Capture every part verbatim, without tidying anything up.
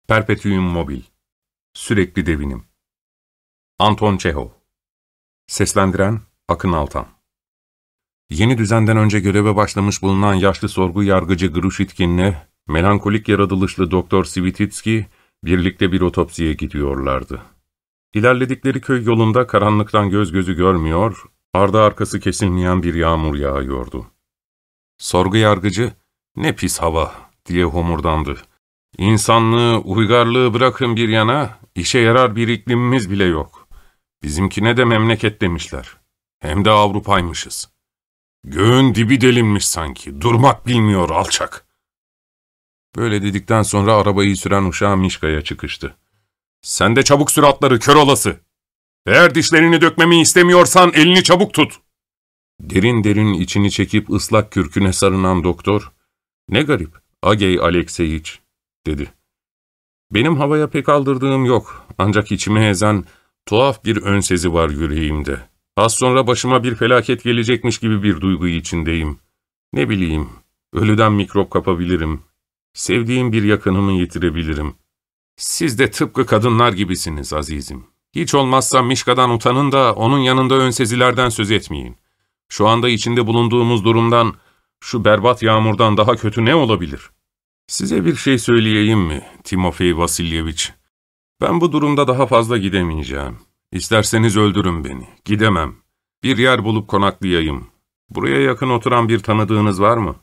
Perpetuum mobile. Sürekli devinim. Anton Çehov. Seslendiren Akın Altan. Yeni düzenden önce göreve başlamış bulunan yaşlı sorgu yargıcı Grushitkin'le melankolik yaratılışlı Doktor Svititski birlikte bir otopsiye gidiyorlardı. İlerledikleri köy yolunda karanlıktan göz gözü görmüyor, ardı arkası kesilmeyen bir yağmur yağıyordu. Sorgu yargıcı, "Ne pis hava," diye homurdandı. "İnsanlığı, uygarlığı bırakın bir yana, işe yarar bir iklimimiz bile yok. Bizimkine de memleket demişler. Hem de Avrupa'ymışız. Göğün dibi delinmiş sanki, durmak bilmiyor alçak." Böyle dedikten sonra arabayı süren uşağı Mişka'ya çıkıştı. "Sen de çabuk sür atları, kör olası! Eğer dişlerini dökmemi istemiyorsan elini çabuk tut!" Derin derin içini çekip ıslak kürküne sarınan doktor, "Ne garip, Agey Alekseyiç," dedi. "Benim havaya pek aldırdığım yok, ancak içimi ezen tuhaf bir önsezi var yüreğimde. Az sonra başıma bir felaket gelecekmiş gibi bir duygu içindeyim. Ne bileyim, ölüden mikrop kapabilirim, sevdiğim bir yakınımı yitirebilirim. Siz de tıpkı kadınlar gibisiniz azizim. Hiç olmazsa Mişka'dan utanın da onun yanında önsezilerden söz etmeyin. Şu anda içinde bulunduğumuz durumdan, şu berbat yağmurdan daha kötü ne olabilir? Size bir şey söyleyeyim mi, Timofey Vasilyeviç? Ben bu durumda daha fazla gidemeyeceğim. İsterseniz öldürün beni. Gidemem. Bir yer bulup konaklayayım. Buraya yakın oturan bir tanıdığınız var mı?"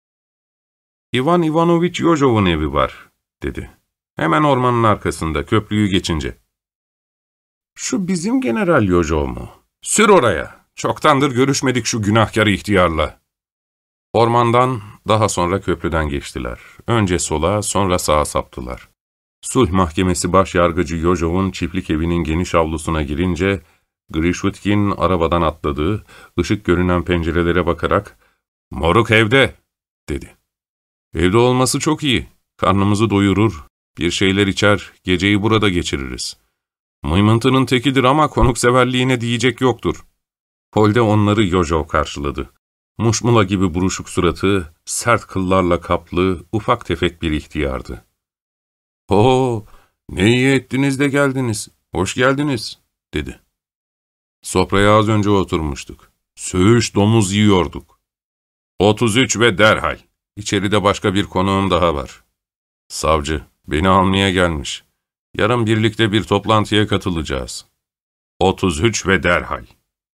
"İvan Ivanoviç Yojov'un evi var," dedi. "Hemen ormanın arkasında, köprüyü geçince." "Şu bizim General Yojov mu? Sür oraya. Çoktandır görüşmedik şu günahkar ihtiyarla." Ormandan, daha sonra köprüden geçtiler. Önce sola, sonra sağa saptılar. Sulh Mahkemesi Başyargıcı Yojov'un çiftlik evinin geniş avlusuna girince, Grishutkin arabadan atladı, ışık görünen pencerelere bakarak, "Moruk evde," dedi. "Evde olması çok iyi. Karnımızı doyurur, bir şeyler içer, geceyi burada geçiririz. Mıymıntının tekidir ama konukseverliğine diyecek yoktur." Holde onları Yojov karşıladı. Muşmula gibi buruşuk suratı, sert kıllarla kaplı, ufak tefek bir ihtiyardı. "Oo, ne iyi ettiniz de geldiniz. Hoş geldiniz," dedi. "Sofraya az önce oturmuştuk. Söğüş domuz yiyorduk." "Otuz üç ve derhal. İçeride başka bir konuğum daha var. Savcı, beni almaya gelmiş. Yarın birlikte bir toplantıya katılacağız." "Otuz üç ve derhal."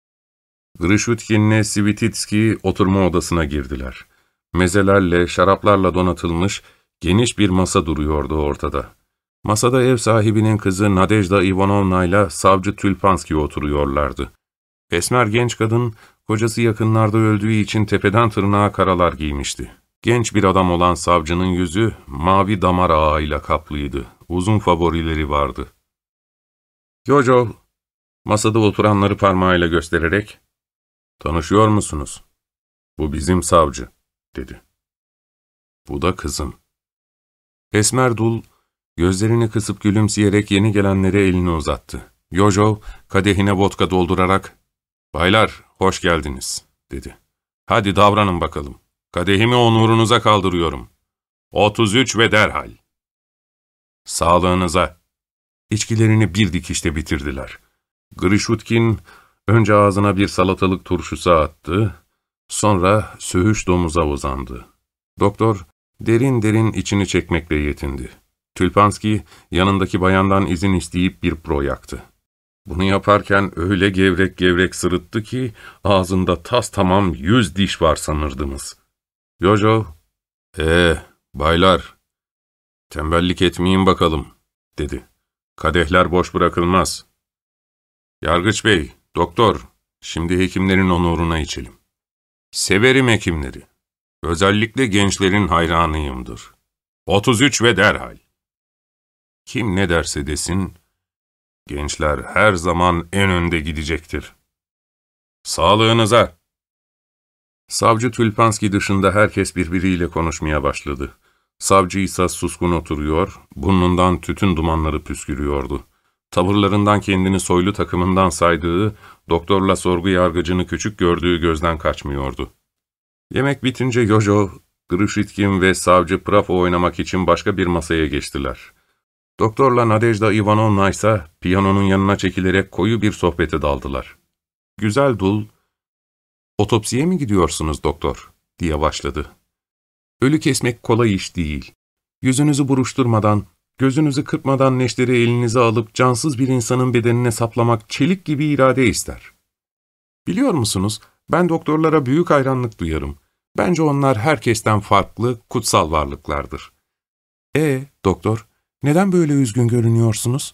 Grishutkin'le Svititski oturma odasına girdiler. Mezelerle, şaraplarla donatılmış geniş bir masa duruyordu ortada. Masada ev sahibinin kızı Nadejda Ivanovna ile savcı Tülpanski oturuyorlardı. Esmer genç kadın, kocası yakınlarda öldüğü için tepeden tırnağa karalar giymişti. Genç bir adam olan savcının yüzü mavi damar ağıyla kaplıydı. Uzun favorileri vardı. Yojov, masada oturanları parmağıyla göstererek, "Tanışıyor musunuz? Bu bizim savcı," dedi. "Bu da kızım." Esmer dul, gözlerini kısıp gülümseyerek yeni gelenlere elini uzattı. Yojov, kadehine vodka doldurarak, "Baylar, hoş geldiniz," dedi. "Hadi davranın bakalım. Kadehimi onurunuza kaldırıyorum. Otuz üç ve derhal." "Sağlığınıza." İçkilerini bir dikişte bitirdiler. Grishutkin önce ağzına bir salatalık turşusu attı, sonra söğüş domuza uzandı. Doktor derin derin içini çekmekle yetindi. Tülpanski yanındaki bayandan izin isteyip bir pro yaktı. Bunu yaparken öyle gevrek gevrek sırıttı ki ağzında tas tamam yüz diş var sanırdınız. Yojov, "Ee, baylar, tembellik etmeyin bakalım," dedi. "Kadehler boş bırakılmaz. Yargıç bey, doktor, şimdi hekimlerin onuruna içelim. Severim hekimleri. Özellikle gençlerin hayranıyımdır. Otuz üç ve derhal." Kim ne derse desin, gençler her zaman en önde gidecektir. "Sağlığınıza." Savcı Tülpanski dışında herkes birbiriyle konuşmaya başladı. Savcı ise suskun oturuyor, burnundan tütün dumanları püskürüyordu. Tavırlarından kendini soylu takımından saydığı, doktorla sorgu yargıcını küçük gördüğü gözden kaçmıyordu. Yemek bitince Yojov, Grishitkin ve savcı Prafo oynamak için başka bir masaya geçtiler. Doktorla Nadejda Ivanovna ise piyanonun yanına çekilerek koyu bir sohbete daldılar. Güzel dul, "Otopsiye mi gidiyorsunuz doktor?" diye başladı. "Ölü kesmek kolay iş değil. Yüzünüzü buruşturmadan, gözünüzü kırpmadan neşteri elinize alıp cansız bir insanın bedenine saplamak çelik gibi irade ister. Biliyor musunuz, ben doktorlara büyük hayranlık duyarım. Bence onlar herkesten farklı, kutsal varlıklardır." "E doktor, neden böyle üzgün görünüyorsunuz?"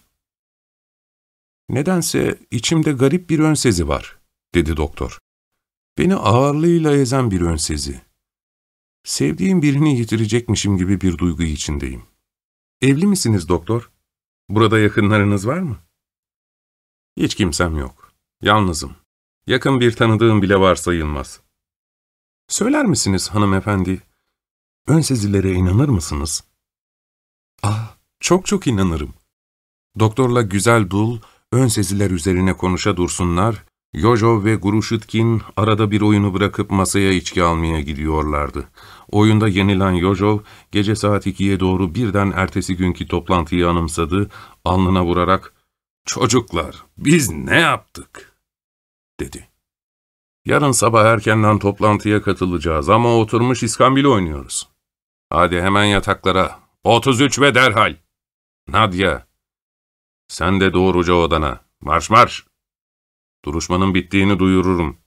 "Nedense içimde garip bir önsezi var," dedi doktor. "Beni ağırlığıyla ezen bir önsezi. Sevdiğim birini yitirecekmişim gibi bir duygu içindeyim." "Evli misiniz doktor? Burada yakınlarınız var mı?" "Hiç kimsem yok. Yalnızım. Yakın bir tanıdığım bile var sayılmaz." "Söyler misiniz hanımefendi, önsezilere inanır mısınız?" "Ah, çok çok inanırım." Doktorla güzel dul, önseziler üzerine konuşa dursunlar, Yojov ve Grushitkin arada bir oyunu bırakıp masaya içki almaya gidiyorlardı. Oyunda yenilen Yojov, gece saat ikiye doğru birden ertesi günkü toplantıyı anımsadı, alnına vurarak, "Çocuklar, biz ne yaptık?" dedi. "Yarın sabah erkenden toplantıya katılacağız ama oturmuş iskambil oynuyoruz. Hadi hemen yataklara, otuz üç ve derhal. Nadia, sen de doğruca odana, marş marş. Duruşmanın bittiğini duyururum."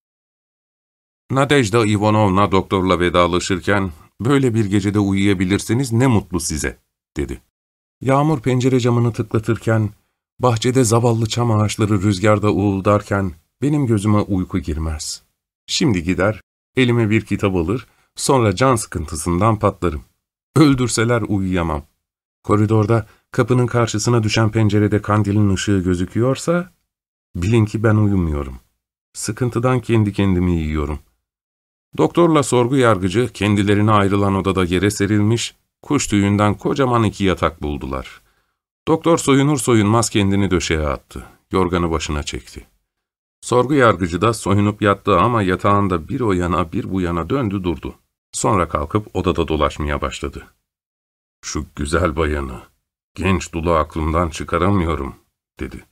Nadejda Ivanovna doktorla vedalaşırken, "Böyle bir gecede uyuyabilirseniz ne mutlu size," dedi. Yağmur pencere camını tıklatırken, bahçede zavallı çam ağaçları rüzgarda uğuldarken, benim gözüme uyku girmez. Şimdi gider, elime bir kitap alır, sonra can sıkıntısından patlarım. Öldürseler uyuyamam. Koridorda, kapının karşısına düşen pencerede kandilin ışığı gözüküyorsa, bilin ki ben uyumuyorum. Sıkıntıdan kendi kendimi yiyorum. Doktorla sorgu yargıcı kendilerine ayrılan odada yere serilmiş, kuş tüyünden kocaman iki yatak buldular. Doktor soyunur soyunmaz kendini döşeğe attı. Yorganı başına çekti. Sorgu yargıcı da soyunup yattı ama yatağında bir o yana bir bu yana döndü durdu. Sonra kalkıp odada dolaşmaya başladı. "Şu güzel bayanı, genç dulu aklımdan çıkaramıyorum," dedi.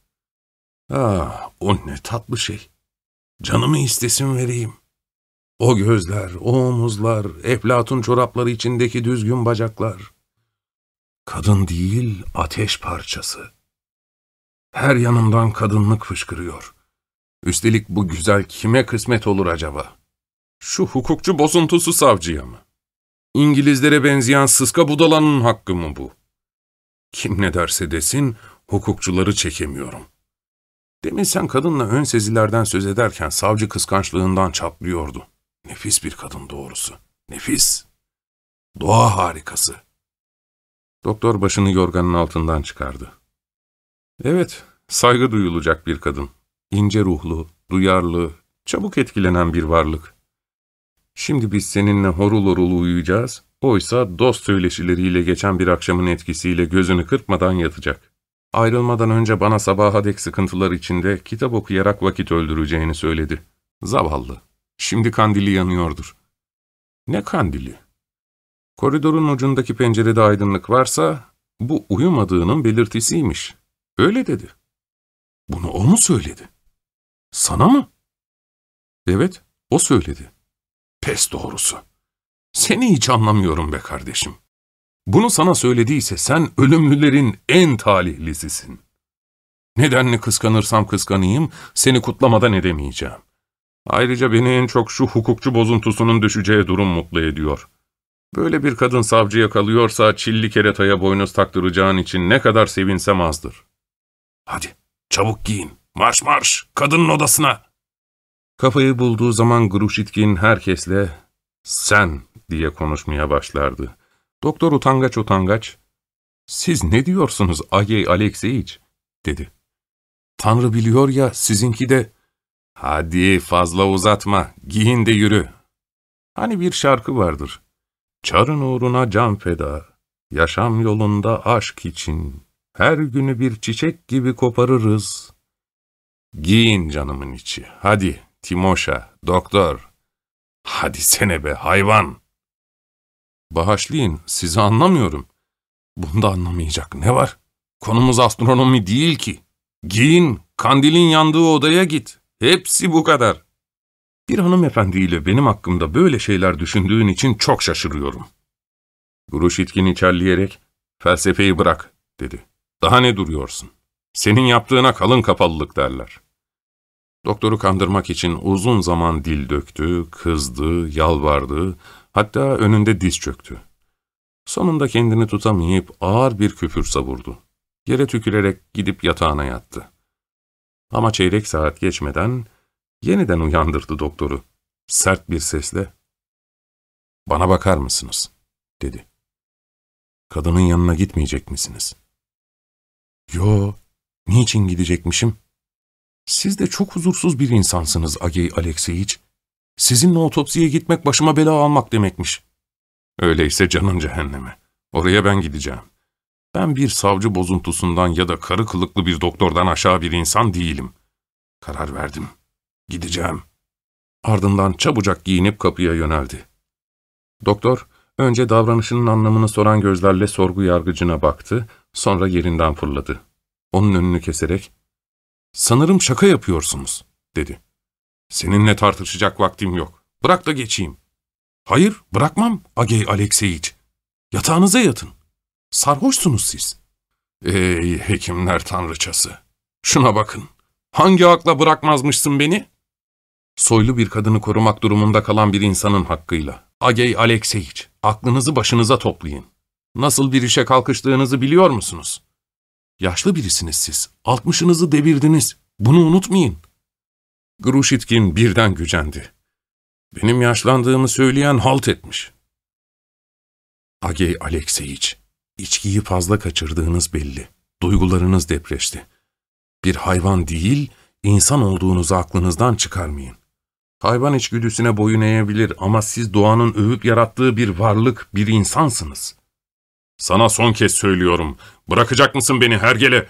"Ah, o ne tatlı şey. Canımı istesin vereyim. O gözler, o omuzlar, eflatun çorapları içindeki düzgün bacaklar. Kadın değil, ateş parçası. Her yanımdan kadınlık fışkırıyor. Üstelik bu güzel kime kısmet olur acaba? Şu hukukçu bozuntusu savcıya mı? İngilizlere benzeyen sıska budalanın hakkı mı bu? Kim ne derse desin, hukukçuları çekemiyorum. Demin sen kadınla ön sezilerden söz ederken savcı kıskançlığından çatlıyordu. Nefis bir kadın doğrusu. Nefis. Doğa harikası." Doktor başını yorganın altından çıkardı. "Evet, saygı duyulacak bir kadın. İnce ruhlu, duyarlı, çabuk etkilenen bir varlık. Şimdi biz seninle horul horul uyuyacağız, oysa dost söyleşileriyle geçen bir akşamın etkisiyle gözünü kırpmadan yatacak. Ayrılmadan önce bana sabaha dek sıkıntılar içinde kitap okuyarak vakit öldüreceğini söyledi. Zavallı. Şimdi kandili yanıyordur." "Ne kandili?" "Koridorun ucundaki pencerede aydınlık varsa, bu uyumadığının belirtisiymiş. Öyle dedi." "Bunu o mu söyledi? Sana mı?" "Evet, o söyledi." "Pes doğrusu. Seni hiç anlamıyorum be kardeşim. Bunu sana söylediyse sen ölümlülerin en talihlisisin. Nedenle kıskanırsam kıskanayım, seni kutlamadan edemeyeceğim. Ayrıca beni en çok şu hukukçu bozuntusunun düşeceği durum mutlu ediyor. Böyle bir kadın savcıya kalıyorsa çilli keretaya boynuz taktıracağın için ne kadar sevinsem azdır. Hadi, çabuk giyin, marş marş, kadının odasına." Kafayı bulduğu zaman Grushitkin herkesle "sen" diye konuşmaya başlardı. Doktor utangaç utangaç, "Siz ne diyorsunuz Agey Alekseyiç?" dedi. "Tanrı biliyor ya, sizinki de..." "Hadi fazla uzatma, giyin de yürü. Hani bir şarkı vardır. Çarın uğruna can feda, yaşam yolunda aşk için, her günü bir çiçek gibi koparırız. Giyin canımın içi, hadi Timoşa, doktor. Hadi sene be hayvan." "Bağışlayın, sizi anlamıyorum." "Bunda anlamayacak ne var? Konumuz astronomi değil ki. Giyin, kandilin yandığı odaya git. Hepsi bu kadar. Bir hanımefendiyle benim hakkımda böyle şeyler düşündüğün için çok şaşırıyorum. Gruşitkin içerleyerek, felsefeyi bırak, dedi. Daha ne duruyorsun? Senin yaptığına kalın kapalılık derler. Doktoru kandırmak için uzun zaman dil döktü, kızdı, yalvardı, hatta önünde diz çöktü. Sonunda kendini tutamayıp ağır bir küfür savurdu. Yere tükürerek gidip yatağına yattı. Ama çeyrek saat geçmeden yeniden uyandırdı doktoru. Sert bir sesle, ''Bana bakar mısınız?'' dedi. ''Kadının yanına gitmeyecek misiniz?'' ''Yo, niçin gidecekmişim?'' ''Siz de çok huzursuz bir insansınız Agey Alekseyiç. Sizinle otopsiye gitmek başıma bela almak demekmiş.'' ''Öyleyse canın cehenneme. Oraya ben gideceğim. Ben bir savcı bozuntusundan ya da karı kılıklı bir doktordan aşağı bir insan değilim. Karar verdim. Gideceğim.'' Ardından çabucak giyinip kapıya yöneldi. Doktor, önce davranışının anlamını soran gözlerle sorgu yargıcına baktı, sonra yerinden fırladı. Onun önünü keserek, ''Sanırım şaka yapıyorsunuz.'' dedi. ''Seninle tartışacak vaktim yok. Bırak da geçeyim.'' ''Hayır, bırakmam Agey Alekseyiç. Yatağınıza yatın. Sarhoşsunuz siz.'' ''Ey hekimler tanrıçası! Şuna bakın. Hangi akla bırakmazmışsın beni?'' ''Soylu bir kadını korumak durumunda kalan bir insanın hakkıyla. Agey Alekseyiç, aklınızı başınıza toplayın. Nasıl bir işe kalkıştığınızı biliyor musunuz? Yaşlı birisiniz siz. Altmışınızı devirdiniz. Bunu unutmayın.'' Gruşitkin birden gücendi. Benim yaşlandığımı söyleyen halt etmiş. ''Agey Alekseyiç, içkiyi fazla kaçırdığınız belli. Duygularınız depreşti. Bir hayvan değil, insan olduğunuzu aklınızdan çıkarmayın. Hayvan içgüdüsüne boyun eğebilir ama siz doğanın övüp yarattığı bir varlık, bir insansınız. Sana son kez söylüyorum, bırakacak mısın beni hergele?''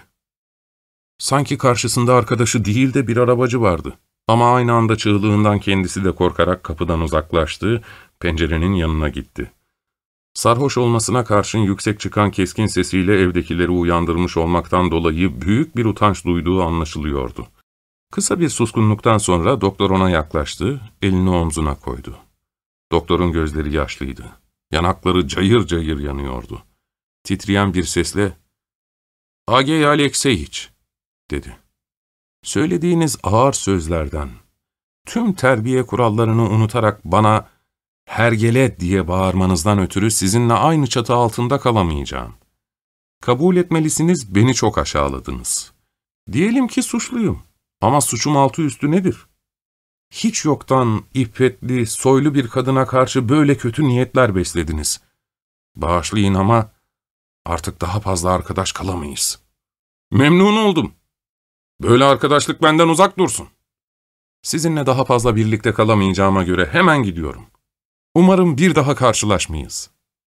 Sanki karşısında arkadaşı değil de bir arabacı vardı. Ama aynı anda çığlığından kendisi de korkarak kapıdan uzaklaştı, pencerenin yanına gitti. Sarhoş olmasına karşın yüksek çıkan keskin sesiyle evdekileri uyandırmış olmaktan dolayı büyük bir utanç duyduğu anlaşılıyordu. Kısa bir suskunluktan sonra doktor ona yaklaştı, elini omzuna koydu. Doktorun gözleri yaşlıydı. Yanakları cayır cayır yanıyordu. Titreyen bir sesle, ''Agey Alekseyiç'' dedi. ''Söylediğiniz ağır sözlerden, tüm terbiye kurallarını unutarak bana hergele diye bağırmanızdan ötürü sizinle aynı çatı altında kalamayacağım. Kabul etmelisiniz, beni çok aşağıladınız. Diyelim ki suçluyum ama suçum altı üstü nedir? Hiç yoktan iffetli, soylu bir kadına karşı böyle kötü niyetler beslediniz. Bağışlayın ama artık daha fazla arkadaş kalamayız. Memnun oldum. Böyle arkadaşlık benden uzak dursun. Sizinle daha fazla birlikte kalamayacağıma göre hemen gidiyorum. Umarım bir daha karşılaşmayız.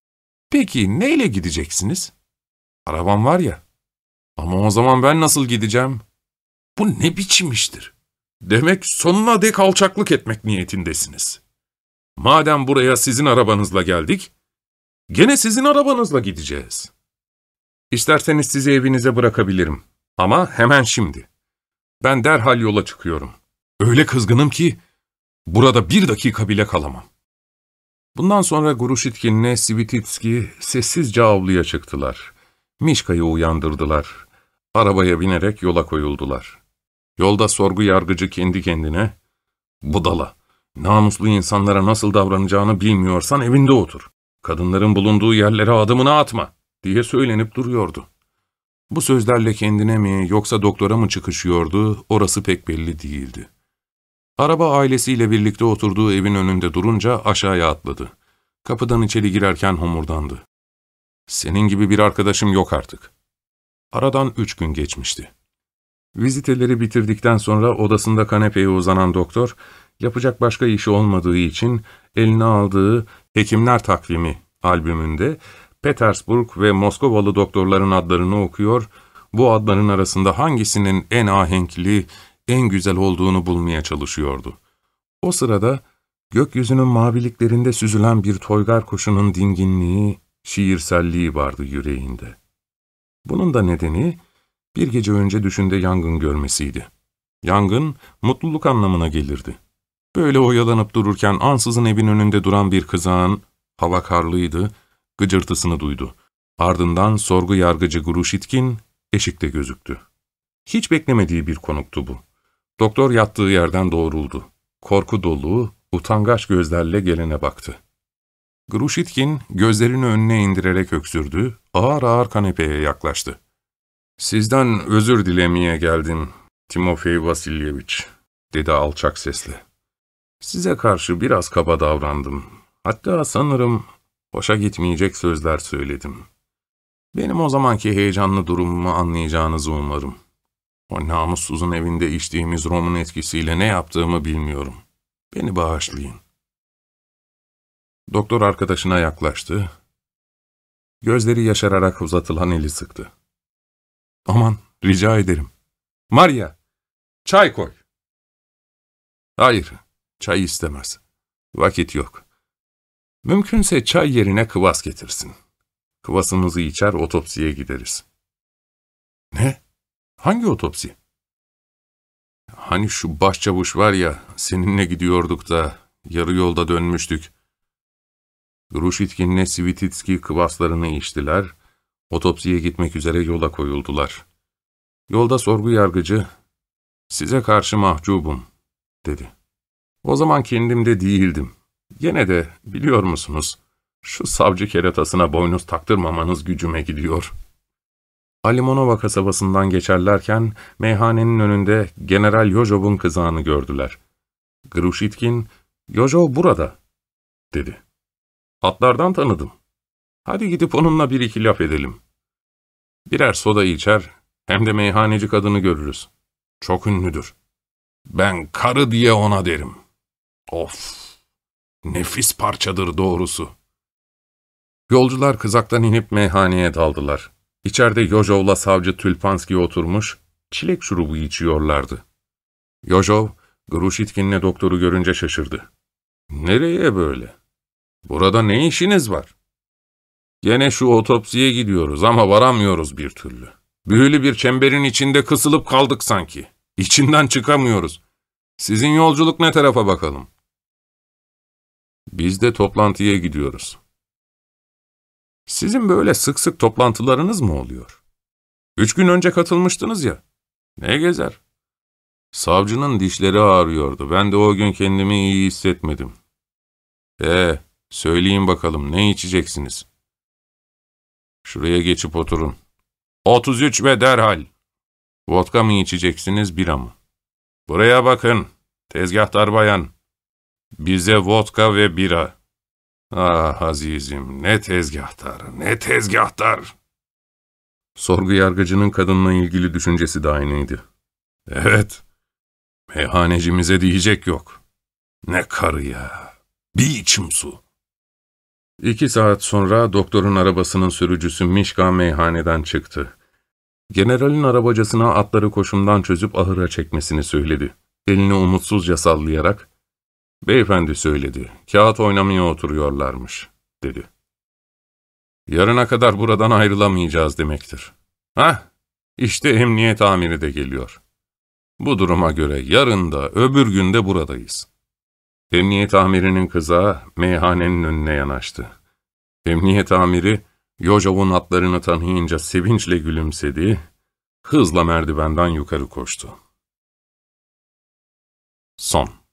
Peki neyle gideceksiniz? Arabam var ya. Ama o zaman ben nasıl gideceğim? Bu ne biçim iştir? Demek sonuna dek alçaklık etmek niyetindesiniz. Madem buraya sizin arabanızla geldik, gene sizin arabanızla gideceğiz. İsterseniz sizi evinize bırakabilirim. Ama hemen şimdi. Ben derhal yola çıkıyorum. Öyle kızgınım ki burada bir dakika bile kalamam. Bundan sonra Gruşitkin'le Svititski sessizce avluya çıktılar. Mişka'yı uyandırdılar. Arabaya binerek yola koyuldular. Yolda sorgu yargıcı kendi kendine, ''Budala, namuslu insanlara nasıl davranacağını bilmiyorsan evinde otur. Kadınların bulunduğu yerlere adımını atma.'' diye söylenip duruyordu. Bu sözlerle kendine mi yoksa doktora mı çıkışıyordu, orası pek belli değildi. Araba ailesiyle birlikte oturduğu evin önünde durunca aşağıya atladı. Kapıdan içeri girerken homurdandı. ''Senin gibi bir arkadaşım yok artık.'' Aradan üç gün geçmişti. Viziteleri bitirdikten sonra odasında kanepeye uzanan doktor, yapacak başka işi olmadığı için eline aldığı Hekimler Takvimi albümünde Petersburg ve Moskovalı doktorların adlarını okuyor, bu adların arasında hangisinin en ahenkli, en güzel olduğunu bulmaya çalışıyordu. O sırada gökyüzünün maviliklerinde süzülen bir toygar kuşunun dinginliği, şiirselliği vardı yüreğinde. Bunun da nedeni bir gece önce düşünde yangın görmesiydi. Yangın, mutluluk anlamına gelirdi. Böyle oyalanıp dururken ansızın evin önünde duran bir kızağın, hava karlıydı, gıcırtısını duydu. Ardından sorgu yargıcı Gruşitkin eşikte gözüktü. Hiç beklemediği bir konuktu bu. Doktor yattığı yerden doğruldu. Korku dolu, utangaç gözlerle gelene baktı. Gruşitkin gözlerini önüne indirerek öksürdü, ağır ağır kanepeye yaklaştı. ''Sizden özür dilemeye geldim, Timofey Vasilyeviç'' dedi alçak sesle. ''Size karşı biraz kaba davrandım. Hatta sanırım hoşa gitmeyecek sözler söyledim. Benim o zamanki heyecanlı durumumu anlayacağınızı umarım. O namussuzun evinde içtiğimiz romun etkisiyle ne yaptığımı bilmiyorum. Beni bağışlayın.'' Doktor arkadaşına yaklaştı. Gözleri yaşararak uzatılan eli sıktı. ''Aman, rica ederim. Maria, çay koy.'' ''Hayır, çay istemez. Vakit yok. Mümkünse çay yerine kıvas getirsin. Kıvasımızı içer, otopsiye gideriz.'' ''Ne? Hangi otopsi?'' ''Hani şu başçavuş var ya, seninle gidiyorduk da, yarı yolda dönmüştük. Gruşitkin'le Svititski kıvaslarını içtiler, otopsiye gitmek üzere yola koyuldular. Yolda sorgu yargıcı, ''Size karşı mahcubum.'' dedi. O zaman kendimde değildim. Gene de, biliyor musunuz, şu savcı keratasına boynuz taktırmamanız gücüme gidiyor. Alimonova kasabasından geçerlerken, meyhanenin önünde General Yojov'un kızağını gördüler. Gruşitkin, ''Yojov burada.'' dedi. ''Atlardan tanıdım. Hadi gidip onunla bir iki laf edelim. Birer soda içer, hem de meyhaneci kadını görürüz. Çok ünlüdür. Ben karı diye ona derim. Of, nefis parçadır doğrusu.'' Yolcular kızaktan inip meyhaneye daldılar. İçeride Yojov'la savcı Tülpanski oturmuş, çilek şurubu içiyorlardı. Yojov, Gruşitkin'le doktoru görünce şaşırdı. ''Nereye böyle? Burada ne işiniz var?'' ''Gene şu otopsiye gidiyoruz ama varamıyoruz bir türlü. Büyülü bir çemberin içinde kısılıp kaldık sanki. İçinden çıkamıyoruz. Sizin yolculuk ne tarafa bakalım?'' ''Biz de toplantıya gidiyoruz.'' ''Sizin böyle sık sık toplantılarınız mı oluyor? Üç gün önce katılmıştınız ya. Ne gezer?'' ''Savcının dişleri ağrıyordu. Ben de o gün kendimi iyi hissetmedim.'' ''Ee, söyleyin bakalım ne içeceksiniz?'' ''Şuraya geçip oturun.'' ''otuz üç ve derhal.'' ''Vodka mı içeceksiniz, bira mı?'' ''Buraya bakın, tezgahtar bayan. Bize vodka ve bira.'' ''Ah azizim, ne tezgahtar, ne tezgahtar.'' Sorgu yargıcının kadınla ilgili düşüncesi de aynıydı. ''Evet, meyhanecimize diyecek yok. Ne karı ya, bir içim su.'' İki saat sonra doktorun arabasının sürücüsü Mişka meyhaneden çıktı. Generalin arabacısına atları koşumdan çözüp ahıra çekmesini söyledi. Elini umutsuzca sallayarak, ''Beyefendi söyledi, kağıt oynamaya oturuyorlarmış.'' dedi. ''Yarına kadar buradan ayrılamayacağız demektir. Hah, işte emniyet amiri de geliyor. Bu duruma göre yarın da öbür gün de buradayız.'' Emniyet amirinin kızağı meyhanenin önüne yanaştı. Emniyet amiri, Yojov'un atlarını tanıyınca sevinçle gülümsedi, hızla merdivenden yukarı koştu. Son.